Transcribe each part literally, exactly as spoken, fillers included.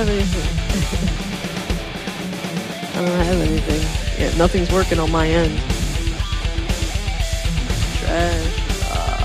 have anything. I don't have anything. Yeah, nothing's working on my end. Trash. Ah.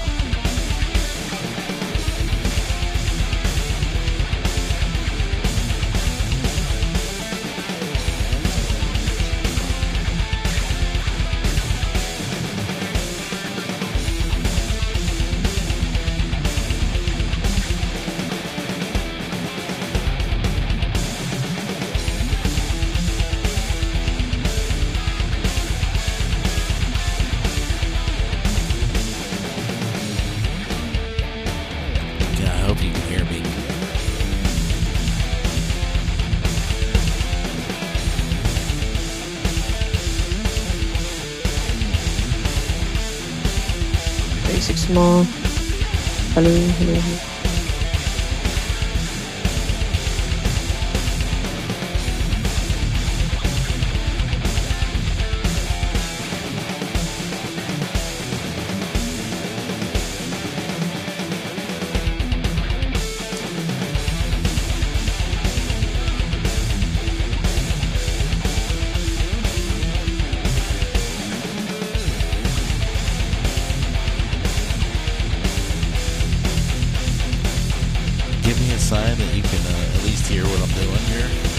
Yeah, I hope you can hear me. Basic small. Hello, hello. Give me a sign that you can uh, at least hear what I'm doing here.